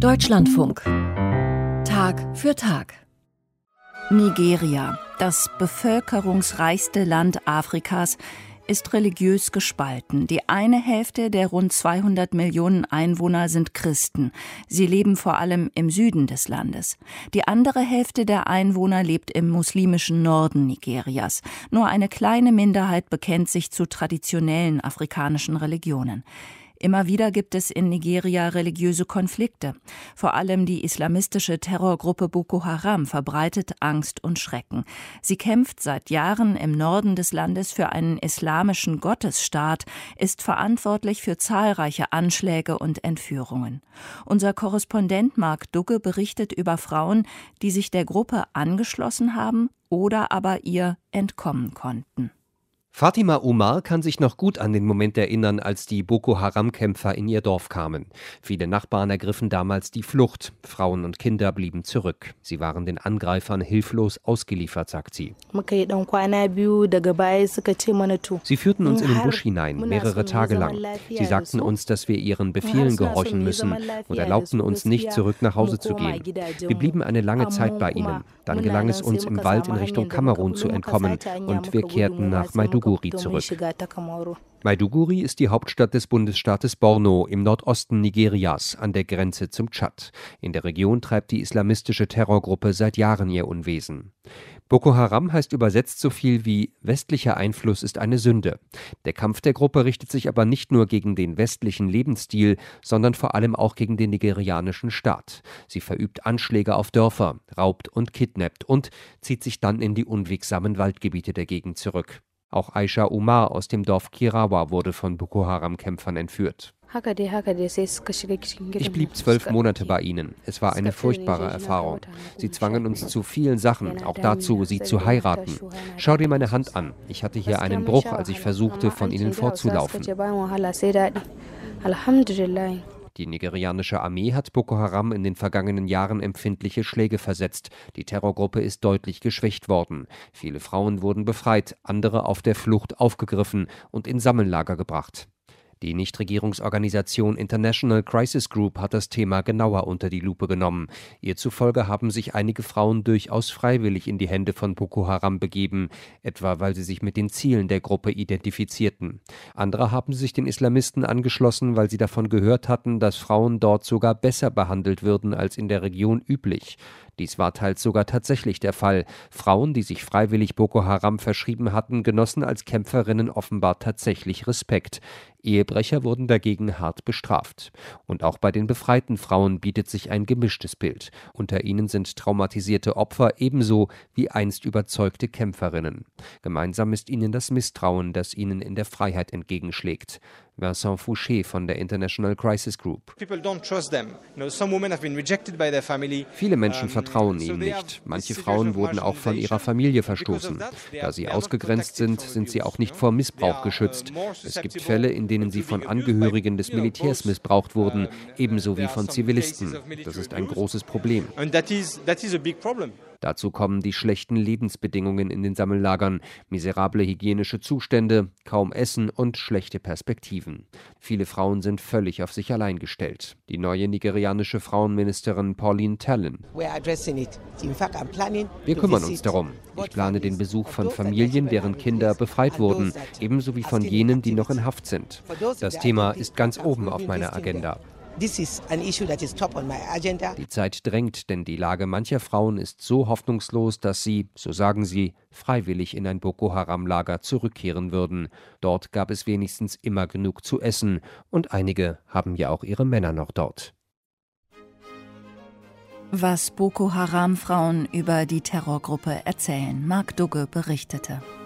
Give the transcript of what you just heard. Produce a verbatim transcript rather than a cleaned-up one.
Deutschlandfunk. Tag für Tag. Nigeria, das bevölkerungsreichste Land Afrikas, ist religiös gespalten. Die eine Hälfte der rund zweihundert Millionen Einwohner sind Christen. Sie leben vor allem im Süden des Landes. Die andere Hälfte der Einwohner lebt im muslimischen Norden Nigerias. Nur eine kleine Minderheit bekennt sich zu traditionellen afrikanischen Religionen. Immer wieder gibt es in Nigeria religiöse Konflikte. Vor allem die islamistische Terrorgruppe Boko Haram verbreitet Angst und Schrecken. Sie kämpft seit Jahren im Norden des Landes für einen islamischen Gottesstaat, ist verantwortlich für zahlreiche Anschläge und Entführungen. Unser Korrespondent Mark Dugge berichtet über Frauen, die sich der Gruppe angeschlossen haben oder aber ihr entkommen konnten. Fatima Umar kann sich noch gut an den Moment erinnern, als die Boko-Haram-Kämpfer in ihr Dorf kamen. Viele Nachbarn ergriffen damals die Flucht. Frauen und Kinder blieben zurück. Sie waren den Angreifern hilflos ausgeliefert, sagt sie. Sie führten uns in den Busch hinein, mehrere Tage lang. Sie sagten uns, dass wir ihren Befehlen gehorchen müssen und erlaubten uns nicht, zurück nach Hause zu gehen. Wir blieben eine lange Zeit bei ihnen. Dann gelang es uns, im Wald in Richtung Kamerun zu entkommen und wir kehrten nach Maiduguri zurück. Maiduguri ist die Hauptstadt des Bundesstaates Borno im Nordosten Nigerias an der Grenze zum Tschad. In der Region treibt die islamistische Terrorgruppe seit Jahren ihr Unwesen. Boko Haram heißt übersetzt so viel wie westlicher Einfluss ist eine Sünde. Der Kampf der Gruppe richtet sich aber nicht nur gegen den westlichen Lebensstil, sondern vor allem auch gegen den nigerianischen Staat. Sie verübt Anschläge auf Dörfer, raubt und kidnappt und zieht sich dann in die unwegsamen Waldgebiete der Gegend zurück. Auch Aisha Umar aus dem Dorf Kirawa wurde von Boko Haram-Kämpfern entführt. Ich blieb zwölf Monate bei ihnen. Es war eine furchtbare Erfahrung. Sie zwangen uns zu vielen Sachen, auch dazu, sie zu heiraten. Schau dir meine Hand an. Ich hatte hier einen Bruch, als ich versuchte, von ihnen vorzulaufen. Die nigerianische Armee hat Boko Haram in den vergangenen Jahren empfindliche Schläge versetzt. Die Terrorgruppe ist deutlich geschwächt worden. Viele Frauen wurden befreit, andere auf der Flucht aufgegriffen und in Sammellager gebracht. Die Nichtregierungsorganisation International Crisis Group hat das Thema genauer unter die Lupe genommen. Ihr zufolge haben sich einige Frauen durchaus freiwillig in die Hände von Boko Haram begeben, etwa weil sie sich mit den Zielen der Gruppe identifizierten. Andere haben sich den Islamisten angeschlossen, weil sie davon gehört hatten, dass Frauen dort sogar besser behandelt würden als in der Region üblich. Dies war teils sogar tatsächlich der Fall. Frauen, die sich freiwillig Boko Haram verschrieben hatten, genossen als Kämpferinnen offenbar tatsächlich Respekt. Ehebrecher wurden dagegen hart bestraft. Und auch bei den befreiten Frauen bietet sich ein gemischtes Bild. Unter ihnen sind traumatisierte Opfer ebenso wie einst überzeugte Kämpferinnen. Gemeinsam ist ihnen das Misstrauen, das ihnen in der Freiheit entgegenschlägt. Vincent Fouché von der International Crisis Group. Viele Menschen vertrauen ihnen nicht. Manche Frauen wurden auch von ihrer Familie verstoßen. Da sie ausgegrenzt sind, sind sie auch nicht vor Missbrauch geschützt. Es gibt Fälle, in denen sie von Angehörigen des Militärs missbraucht wurden, ebenso wie von Zivilisten. Das ist ein großes Problem. Dazu kommen die schlechten Lebensbedingungen in den Sammellagern, miserable hygienische Zustände, kaum Essen und schlechte Perspektiven. Viele Frauen sind völlig auf sich allein gestellt. Die neue nigerianische Frauenministerin Pauline Tallen. Wir kümmern uns darum. Ich plane den Besuch von Familien, deren Kinder befreit wurden, ebenso wie von jenen, die noch in Haft sind. Das Thema ist ganz oben auf meiner Agenda. Die Zeit drängt, denn die Lage mancher Frauen ist so hoffnungslos, dass sie, so sagen sie, freiwillig in ein Boko-Haram-Lager zurückkehren würden. Dort gab es wenigstens immer genug zu essen und einige haben ja auch ihre Männer noch dort. Was Boko-Haram-Frauen über die Terrorgruppe erzählen, Mark Dugge berichtete.